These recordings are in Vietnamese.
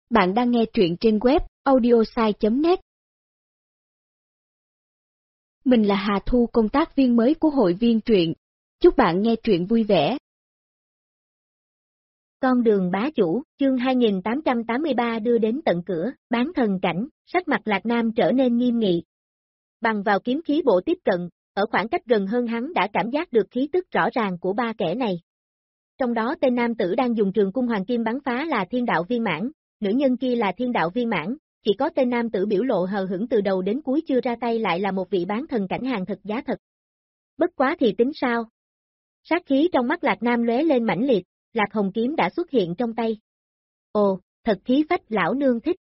Bạn đang nghe truyện trên web audiosai.net. Mình là Hà Thu, công tác viên mới của hội viên truyện. Chúc bạn nghe truyện vui vẻ. Con đường bá chủ, chương 2883 đưa đến tận cửa, bán thần cảnh, sắc mặt Lạc Nam trở nên nghiêm nghị. Bằng vào kiếm khí bộ tiếp cận, ở khoảng cách gần hơn hắn đã cảm giác được khí tức rõ ràng của ba kẻ này. Trong đó tên nam tử đang dùng trường cung hoàng kim bắn phá là thiên đạo viên mãn, nữ nhân kia là thiên đạo viên mãn, chỉ có tên nam tử biểu lộ hờ hững từ đầu đến cuối chưa ra tay lại là một vị bán thần cảnh hàng thật giá thật. Bất quá thì tính sao? Sát khí trong mắt Lạc Nam lóe lên mãnh liệt, Lạc Hồng kiếm đã xuất hiện trong tay. Ồ, thật khí phách, lão nương thích.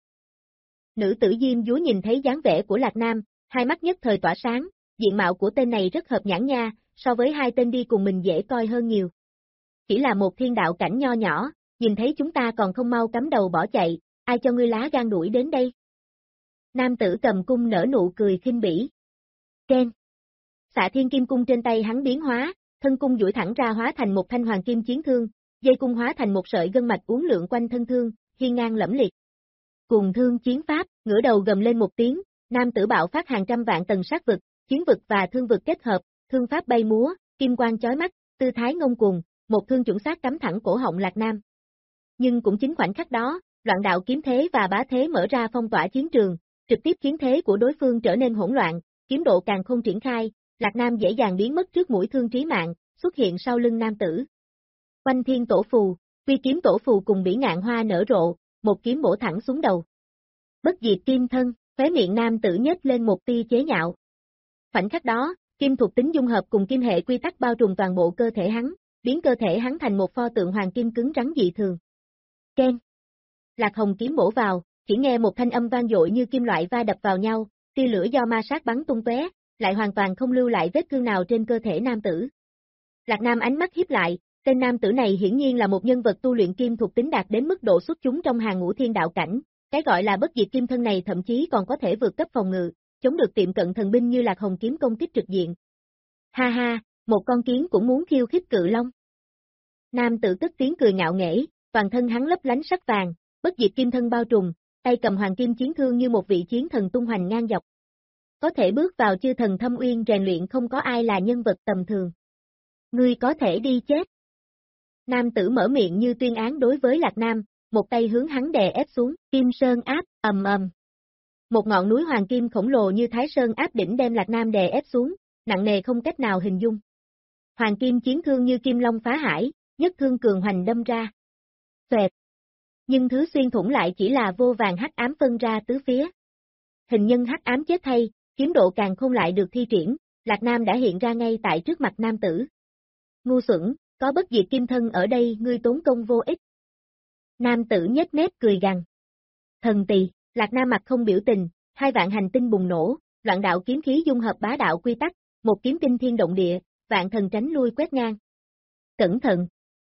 Nữ tử Diêm Dúa nhìn thấy dáng vẻ của Lạc Nam, hai mắt nhất thời tỏa sáng, diện mạo của tên này rất hợp nhãn nha, so với hai tên đi cùng mình dễ coi hơn nhiều. Chỉ là một thiên đạo cảnh nho nhỏ, nhìn thấy chúng ta còn không mau cắm đầu bỏ chạy, ai cho ngươi lá gan đuổi đến đây? Nam tử cầm cung nở nụ cười khinh bỉ. Ken. Xạ thiên kim cung trên tay hắn biến hóa, thân cung duỗi thẳng ra hóa thành một thanh hoàng kim chiến thương, dây cung hóa thành một sợi gân mạch uốn lượn quanh thân thương, hiên ngang lẫm liệt. Cùng thương chiến pháp, ngửa đầu gầm lên một tiếng, nam tử bạo phát hàng trăm vạn tầng sát vực, chiến vực và thương vực kết hợp, thương pháp bay múa, kim quang chói mắt, tư thái ngông cuồng, một thương chuẩn xác cắm thẳng cổ họng Lạc Nam. Nhưng cũng chính khoảnh khắc đó, loạn đạo kiếm thế và bá thế mở ra phong tỏa chiến trường, trực tiếp khiến thế của đối phương trở nên hỗn loạn, kiếm độ càng không triển khai, Lạc Nam dễ dàng biến mất trước mũi thương trí mạng, xuất hiện sau lưng nam tử. Oanh thiên tổ phù, quy kiếm tổ phù cùng bỉ ngạn hoa nở rộ, một kiếm bổ thẳng xuống đầu. Bất diệt kim thân, khóe miệng nam tử nhếch lên một tia chế nhạo. Khoảnh khắc đó, kim thuộc tính dung hợp cùng kim hệ quy tắc bao trùm toàn bộ cơ thể hắn, biến cơ thể hắn thành một pho tượng hoàng kim cứng rắn dị thường. Ken. Lạc Hồng kiếm bổ vào, chỉ nghe một thanh âm vang dội như kim loại va đập vào nhau, tia lửa do ma sát bắn tung tóe, lại hoàn toàn không lưu lại vết thương nào trên cơ thể nam tử. Lạc Nam ánh mắt híp lại, tên nam tử này hiển nhiên là một nhân vật tu luyện kim thuộc tính đạt đến mức độ xuất chúng trong hàng ngũ thiên đạo cảnh, cái gọi là bất diệt kim thân này thậm chí còn có thể vượt cấp phòng ngự, chống được tiệm cận thần binh như Lạc Hồng kiếm công kích trực diện. Ha ha, một con kiến cũng muốn khiêu khích cự long. Nam tử cất tiếng cười ngạo nghễ, toàn thân hắn lấp lánh sắc vàng, bất diệt kim thân bao trùm, tay cầm hoàng kim chiến thương như một vị chiến thần tung hoành ngang dọc. Có thể bước vào chư thần thâm uyên rèn luyện không có ai là nhân vật tầm thường. Ngươi có thể đi chết. Nam tử mở miệng như tuyên án đối với Lạc Nam, một tay hướng hắn đè ép xuống, Kim Sơn áp, ầm ầm. Một ngọn núi hoàng kim khổng lồ như Thái Sơn áp đỉnh đem Lạc Nam đè ép xuống, nặng nề không cách nào hình dung. Hoàng kim chiến thương như kim long phá hải, nhất thương cường hoành đâm ra. Xoẹt. Nhưng thứ xuyên thủng lại chỉ là vô vàng hắc ám phân ra tứ phía. Hình nhân hắc ám chết thay, kiếm độ càng không lại được thi triển, Lạc Nam đã hiện ra ngay tại trước mặt nam tử. Ngu xuẩn, có bất diệt kim thân ở đây ngươi tốn công vô ích. Nam tử nhếch mép cười gằn. Thần tỳ, Lạc Nam mặt không biểu tình, hai vạn hành tinh bùng nổ, loạn đạo kiếm khí dung hợp bá đạo quy tắc, một kiếm kinh thiên động địa, vạn thần tránh lui quét ngang. Cẩn thận.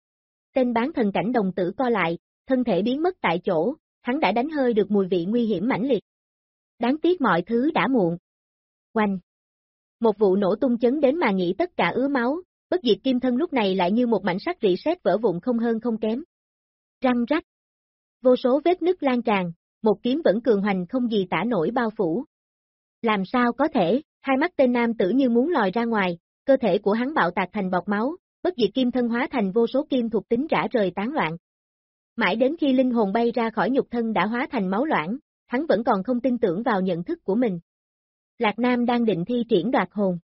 Tên bán thần cảnh đồng tử co lại, thân thể biến mất tại chỗ, hắn đã đánh hơi được mùi vị nguy hiểm mãnh liệt. Đáng tiếc mọi thứ đã muộn. Oanh. Một vụ nổ tung chấn đến mà nghĩ tất cả ứa máu, bất diệt kim thân lúc này lại như một mảnh sắt rỉ sét vỡ vụn không hơn không kém. Răng rắc. Vô số vết nứt lan tràn, một kiếm vẫn cường hoành không gì tả nổi bao phủ. Làm sao có thể, hai mắt tên nam tử như muốn lòi ra ngoài, cơ thể của hắn bạo tạc thành bọt máu, bất diệt kim thân hóa thành vô số kim thuộc tính rã rời tán loạn. Mãi đến khi linh hồn bay ra khỏi nhục thân đã hóa thành máu loãng, hắn vẫn còn không tin tưởng vào nhận thức của mình. Lạc Nam đang định thi triển đoạt hồn.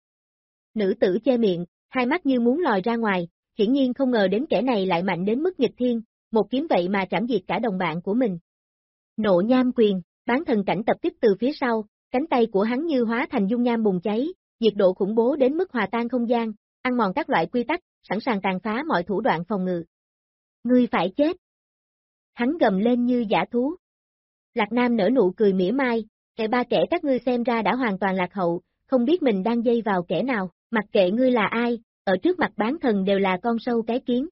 Nữ tử che miệng, hai mắt như muốn lòi ra ngoài, hiển nhiên không ngờ đến kẻ này lại mạnh đến mức nghịch thiên, một kiếm vậy mà trảm diệt cả đồng bạn của mình. Nộ nham quyền, bán thần cảnh tập kích từ phía sau, cánh tay của hắn như hóa thành dung nham bùng cháy, nhiệt độ khủng bố đến mức hòa tan không gian, ăn mòn các loại quy tắc, sẵn sàng tàn phá mọi thủ đoạn phòng ngự. Ngươi phải chết. Hắn gầm lên như dã thú. Lạc Nam nở nụ cười mỉa mai, ba kẻ các ngươi xem ra đã hoàn toàn lạc hậu, không biết mình đang dây vào kẻ nào, mặc kệ ngươi là ai, ở trước mặt bán thần đều là con sâu cái kiến.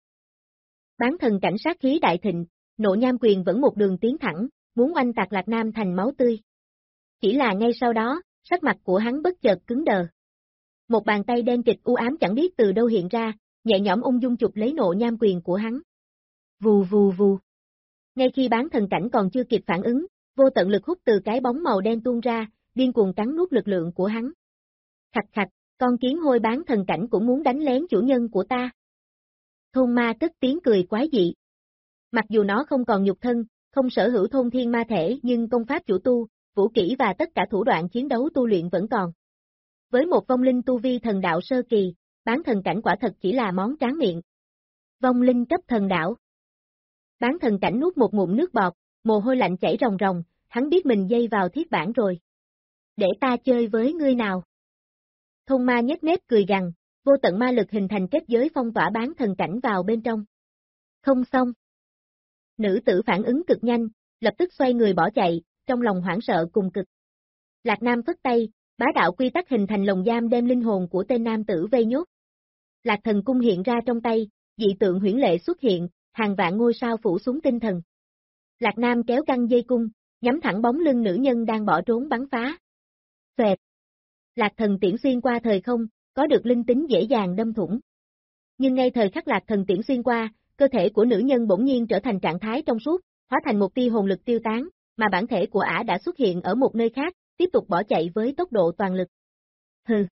Bán thần cảnh sát khí đại thịnh, nộ nham quyền vẫn một đường tiến thẳng, muốn oanh tạc Lạc Nam thành máu tươi. Chỉ là ngay sau đó, sắc mặt của hắn bất chợt cứng đờ. Một bàn tay đen kịch u ám chẳng biết từ đâu hiện ra, nhẹ nhõm ung dung chụp lấy nộ nham quyền của hắn. Vù vù vù. Ngay khi bán thần cảnh còn chưa kịp phản ứng, vô tận lực hút từ cái bóng màu đen tuôn ra, điên cuồng cắn nuốt lực lượng của hắn. Khạch khạch, con kiến hôi bán thần cảnh cũng muốn đánh lén chủ nhân của ta. Thôn ma cất tiếng cười quái dị. Mặc dù nó không còn nhục thân, không sở hữu thôn thiên ma thể nhưng công pháp chủ tu, vũ kỹ và tất cả thủ đoạn chiến đấu tu luyện vẫn còn. Với một vong linh tu vi thần đạo sơ kỳ, bán thần cảnh quả thật chỉ là món tráng miệng. Vong linh cấp thần đạo. Bán thần cảnh nuốt một ngụm nước bọt, mồ hôi lạnh chảy ròng ròng, hắn biết mình dây vào thiết bản rồi. Để ta chơi với ngươi nào. Thôn ma nhếch mép cười gằn, vô tận ma lực hình thành kết giới phong tỏa bán thần cảnh vào bên trong. Không xong. Nữ tử phản ứng cực nhanh, lập tức xoay người bỏ chạy, trong lòng hoảng sợ cùng cực. Lạc Nam phất tay, bá đạo quy tắc hình thành lồng giam đem linh hồn của tên nam tử vây nhốt. Lạc thần cung hiện ra trong tay, dị tượng huyễn lệ xuất hiện, hàng vạn ngôi sao phủ xuống tinh thần. Lạc Nam kéo căng dây cung, nhắm thẳng bóng lưng nữ nhân đang bỏ trốn bắn phá. Xoẹt. Lạc thần tiễn xuyên qua thời không, có được linh tính dễ dàng đâm thủng. Nhưng ngay thời khắc lạc thần tiễn xuyên qua, cơ thể của nữ nhân bỗng nhiên trở thành trạng thái trong suốt, hóa thành một tia hồn lực tiêu tán, mà bản thể của ả đã xuất hiện ở một nơi khác, tiếp tục bỏ chạy với tốc độ toàn lực. Hừ.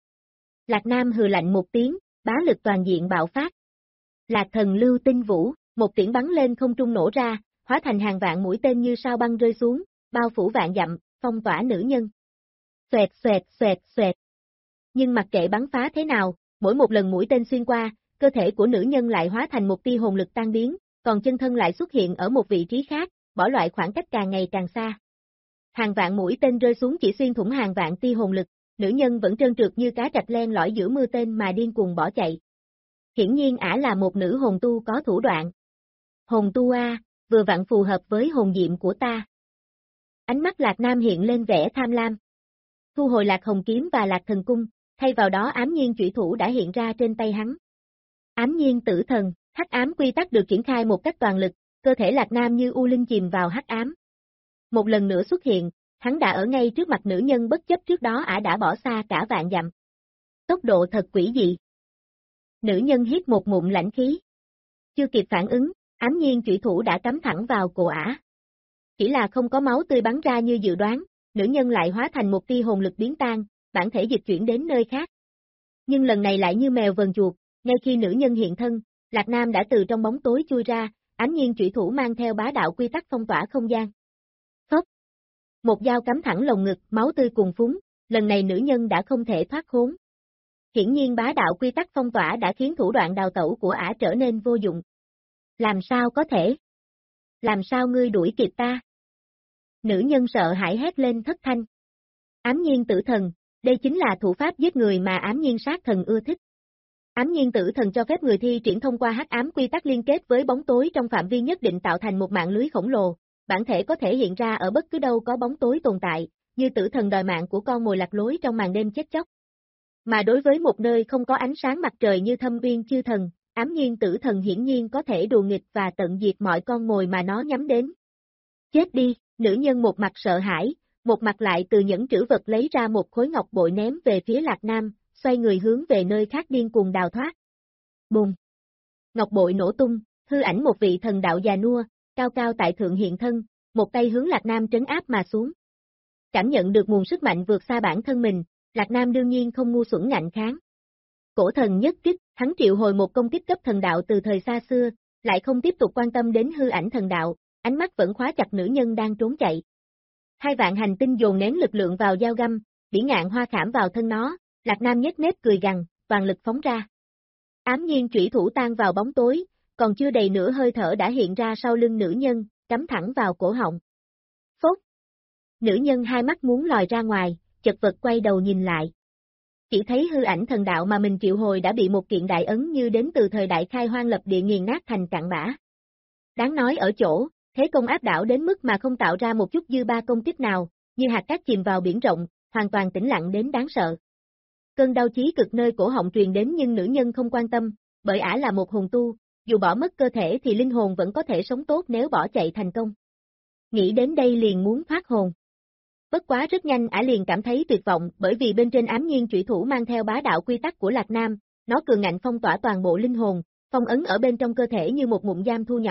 Lạc Nam hừ lạnh một tiếng, bá lực toàn diện bạo phát. Lạc thần lưu tinh vũ, một tiễn bắn lên không trung nổ ra, hóa thành hàng vạn mũi tên như sao băng rơi xuống, bao phủ vạn dặm, phong tỏa nữ nhân. Xoẹt xoẹt xoẹt xoẹt. Nhưng mặc kệ bắn phá thế nào, mỗi một lần mũi tên xuyên qua, cơ thể của nữ nhân lại hóa thành một tia hồn lực tan biến, còn chân thân lại xuất hiện ở một vị trí khác, bỏ loại khoảng cách càng ngày càng xa. Hàng vạn mũi tên rơi xuống chỉ xuyên thủng hàng vạn tia hồn lực, nữ nhân vẫn trơn trượt như cá trạch len lỏi giữa mưa tên mà điên cuồng bỏ chạy. Hiển nhiên ả là một nữ hồn tu có thủ đoạn. Hồn tu a, vừa vặn phù hợp với hồn diệm của ta. Ánh mắt Lạc Nam hiện lên vẻ tham lam. Thu hồi Lạc Hồng kiếm và Lạc Thần cung, thay vào đó ám nhiên chủy thủ đã hiện ra trên tay hắn. Ám nhiên tử thần, hắc ám quy tắc được triển khai một cách toàn lực, cơ thể Lạc Nam như u linh chìm vào hắc ám. Một lần nữa xuất hiện, hắn đã ở ngay trước mặt nữ nhân bất chấp trước đó ả đã bỏ xa cả vạn dặm. Tốc độ thật quỷ dị. Nữ nhân hít một ngụm lãnh khí. Chưa kịp phản ứng, ám nhiên chủy thủ đã cắm thẳng vào cổ ả. Chỉ là không có máu tươi bắn ra như dự đoán, nữ nhân lại hóa thành một tia hồn lực biến tan, bản thể dịch chuyển đến nơi khác. Nhưng lần này lại như mèo vờn chuột, ngay khi nữ nhân hiện thân, Lạc Nam đã từ trong bóng tối chui ra, ám nhiên chủy thủ mang theo bá đạo quy tắc phong tỏa không gian. Phốc. Một dao cắm thẳng lồng ngực, máu tươi cuồn phúng, lần này nữ nhân đã không thể thoát khốn. Hiển nhiên bá đạo quy tắc phong tỏa đã khiến thủ đoạn đào tẩu của ả trở nên vô dụng. Làm sao có thể? Làm sao ngươi đuổi kịp ta? Nữ nhân sợ hãi hét lên thất thanh. Ám nhiên tử thần, đây chính là thủ pháp giết người mà ám nhiên sát thần ưa thích. Ám nhiên tử thần cho phép người thi triển thông qua hắc ám quy tắc liên kết với bóng tối trong phạm vi nhất định tạo thành một mạng lưới khổng lồ, bản thể có thể hiện ra ở bất cứ đâu có bóng tối tồn tại, như tử thần đòi mạng của con mồi lạc lối trong màn đêm chết chóc. Mà đối với một nơi không có ánh sáng mặt trời như Thâm Uyên chư thần, ám nhiên tử thần hiển nhiên có thể đùa nghịch và tận diệt mọi con mồi mà nó nhắm đến. Chết đi, nữ nhân một mặt sợ hãi, một mặt lại từ nhẫn trữ vật lấy ra một khối ngọc bội ném về phía Lạc Nam, xoay người hướng về nơi khác điên cuồng đào thoát. Bùng! Ngọc bội nổ tung, hư ảnh một vị thần đạo già nua, cao cao tại thượng hiện thân, một tay hướng Lạc Nam trấn áp mà xuống. Cảm nhận được nguồn sức mạnh vượt xa bản thân mình, Lạc Nam đương nhiên không ngu xuẩn ngạnh kháng. Cổ thần nhất kích, hắn triệu hồi một công kích cấp thần đạo từ thời xa xưa, lại không tiếp tục quan tâm đến hư ảnh thần đạo, ánh mắt vẫn khóa chặt nữ nhân đang trốn chạy. Hai vạn hành tinh dồn nén lực lượng vào dao găm, biển ngạn hoa khảm vào thân nó, Lạc Nam nhếch mép cười gằn, toàn lực phóng ra. Ám nhiên chủy thủ tan vào bóng tối, còn chưa đầy nửa hơi thở đã hiện ra sau lưng nữ nhân, cắm thẳng vào cổ họng. Phốt! Nữ nhân hai mắt muốn lòi ra ngoài, chật vật quay đầu nhìn lại. Chỉ thấy hư ảnh thần đạo mà mình triệu hồi đã bị một kiện đại ấn như đến từ thời đại khai hoang lập địa nghiền nát thành cặn bã. Đáng nói ở chỗ, thế công áp đảo đến mức mà không tạo ra một chút dư ba công kích nào, như hạt cát chìm vào biển rộng, hoàn toàn tĩnh lặng đến đáng sợ. Cơn đau chí cực nơi cổ họng truyền đến nhưng nữ nhân không quan tâm, bởi ả là một hồn tu, dù bỏ mất cơ thể thì linh hồn vẫn có thể sống tốt nếu bỏ chạy thành công. Nghĩ đến đây liền muốn thoát hồn. Bất quá rất nhanh ả liền cảm thấy tuyệt vọng bởi vì bên trên ám nhiên chủy thủ mang theo bá đạo quy tắc của Lạc Nam, nó cường ngạnh phong tỏa toàn bộ linh hồn, phong ấn ở bên trong cơ thể như một ngụm giam thu nhỏ,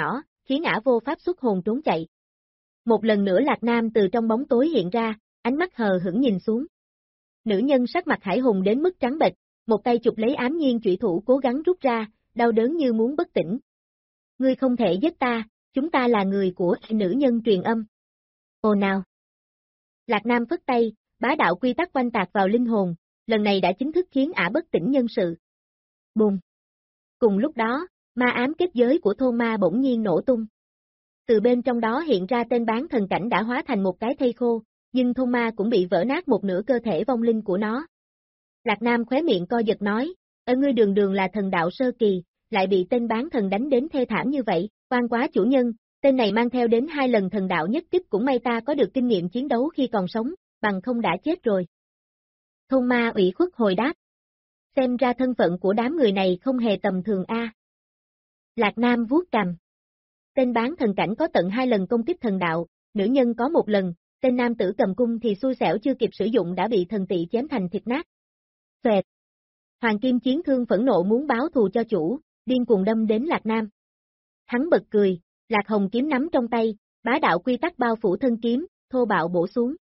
khiến ả vô pháp xuất hồn trốn chạy. Một lần nữa Lạc Nam từ trong bóng tối hiện ra, ánh mắt hờ hững nhìn xuống. Nữ nhân sắc mặt hải hùng đến mức trắng bệch, một tay chụp lấy ám nhiên chủy thủ cố gắng rút ra, đau đớn như muốn bất tỉnh. Ngươi không thể giết ta, chúng ta là người của nữ nhân truyền âm. Ồ nào! Lạc Nam phất tay, bá đạo quy tắc oanh tạc vào linh hồn, lần này đã chính thức khiến ả bất tỉnh nhân sự. Bùng! Cùng lúc đó, ma ám kết giới của thôn ma bỗng nhiên nổ tung. Từ bên trong đó hiện ra tên bán thần cảnh đã hóa thành một cái thây khô, nhưng thôn ma cũng bị vỡ nát một nửa cơ thể vong linh của nó. Lạc Nam khóe miệng co giật nói, ngươi đường đường là thần đạo sơ kỳ, lại bị tên bán thần đánh đến thê thảm như vậy, oan quá chủ nhân, tên này mang theo đến 2 lần thần đạo nhất kích, cũng may ta có được kinh nghiệm chiến đấu khi còn sống, bằng không đã chết rồi. Thôn ma ủy khuất hồi đáp. Xem ra thân phận của đám người này không hề tầm thường a. Lạc Nam vuốt cằm. Tên bán thần cảnh có tận 2 lần công kích thần đạo, nữ nhân có 1 lần, tên nam tử cầm cung thì xui xẻo chưa kịp sử dụng đã bị thần tỵ chém thành thịt nát. Xoẹt. Hoàng Kim Chiến Thương phẫn nộ muốn báo thù cho chủ, điên cuồng đâm đến Lạc Nam. Hắn bật cười, Lạc Hồng kiếm nắm trong tay, bá đạo quy tắc bao phủ thân kiếm, thô bạo bổ xuống.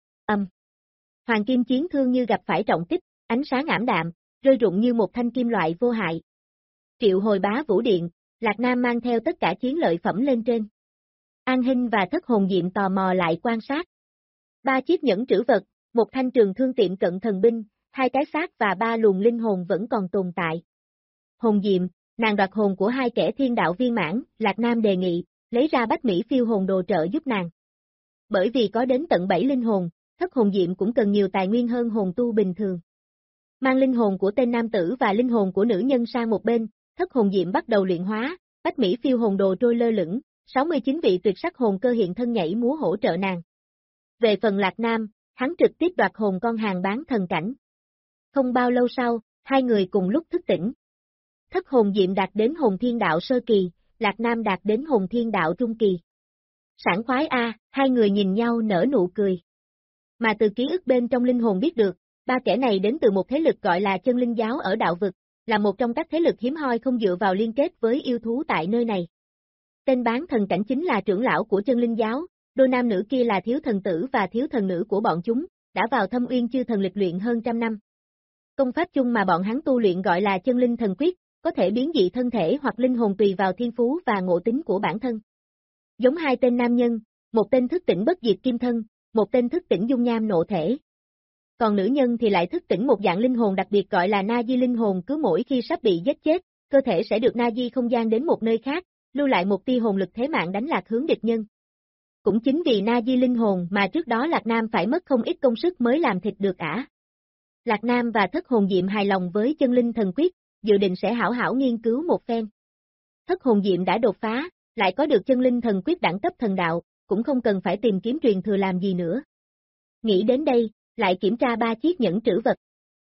Hoàng Kim Chiến Thương như gặp phải trọng kích, ánh sáng ảm đạm, rơi rụng như một thanh kim loại vô hại. Triệu hồi bá vũ điện, Lạc Nam mang theo tất cả chiến lợi phẩm lên trên. An Hinh và Thất Hồn Diệm tò mò lại quan sát. 3 chiếc nhẫn trữ vật, một thanh trường thương tiệm cận thần binh, 2 cái xác và 3 luồng linh hồn vẫn còn tồn tại. Hồn Diệm, nàng đoạt hồn của 2 kẻ thiên đạo viên mãn, Lạc Nam đề nghị, lấy ra Bách Mỹ phiêu hồn đồ trợ giúp nàng. Bởi vì có đến tận 7 linh hồn, Thất Hồn Diệm cũng cần nhiều tài nguyên hơn hồn tu bình thường. Mang linh hồn của tên nam tử và linh hồn của nữ nhân sang một bên, Thất Hồn Diệm bắt đầu luyện hóa, Bách Mỹ phiêu hồn đồ trôi lơ lửng, 69 vị tuyệt sắc hồn cơ hiện thân nhảy múa hỗ trợ nàng. Về phần Lạc Nam, hắn trực tiếp đoạt hồn con hàng bán thần cảnh. Không bao lâu sau, 2 người cùng lúc thức tỉnh. Thất Hồn Diệm đạt đến hồn thiên đạo sơ kỳ, Lạc Nam đạt đến hồn thiên đạo trung kỳ. Sảng khoái a, 2 người nhìn nhau nở nụ cười. Mà từ ký ức bên trong linh hồn biết được, 3 kẻ này đến từ một thế lực gọi là Chân Linh Giáo ở đạo vực, là một trong các thế lực hiếm hoi không dựa vào liên kết với yêu thú tại nơi này. Tên bán thần cảnh chính là trưởng lão của Chân Linh Giáo, đôi nam nữ kia là thiếu thần tử và thiếu thần nữ của bọn chúng, đã vào Thâm Uyên chư thần lịch luyện hơn trăm năm. Công pháp chung mà bọn hắn tu luyện gọi là Chân Linh Thần Quyết, có thể biến dị thân thể hoặc linh hồn tùy vào thiên phú và ngộ tính của bản thân. Giống 2 tên nam nhân, một tên thức tỉnh bất diệt kim thân, một tên thức tỉnh dung nham nộ thể. Còn nữ nhân thì lại thức tỉnh một dạng linh hồn đặc biệt gọi là Na Di linh hồn, cứ mỗi khi sắp bị giết chết, cơ thể sẽ được Na Di không gian đến một nơi khác, lưu lại một tia hồn lực thế mạng đánh lạc hướng địch nhân. Cũng chính vì Na Di linh hồn mà trước đó Lạc Nam phải mất không ít công sức mới làm thịt được ả. Lạc Nam và Thất Hồn Diệm hài lòng với Chân Linh Thần Quyết, dự định sẽ hảo hảo nghiên cứu một phen. Thất Hồn Diệm đã đột phá, lại có được Chân Linh Thần Quyết đẳng cấp thần đạo, cũng không cần phải tìm kiếm truyền thừa làm gì nữa. Nghĩ đến đây, lại kiểm tra 3 chiếc nhẫn trữ vật.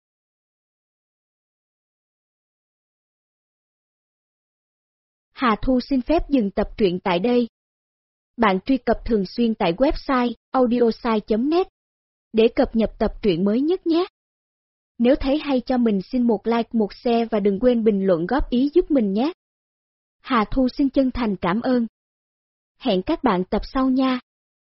Hà Thu xin phép dừng tập truyện tại đây. Bạn truy cập thường xuyên tại website audiosai.net để cập nhật tập truyện mới nhất nhé. Nếu thấy hay cho mình xin một like, một share và đừng quên bình luận góp ý giúp mình nhé. Hà Thu xin chân thành cảm ơn. Hẹn các bạn tập sau nha.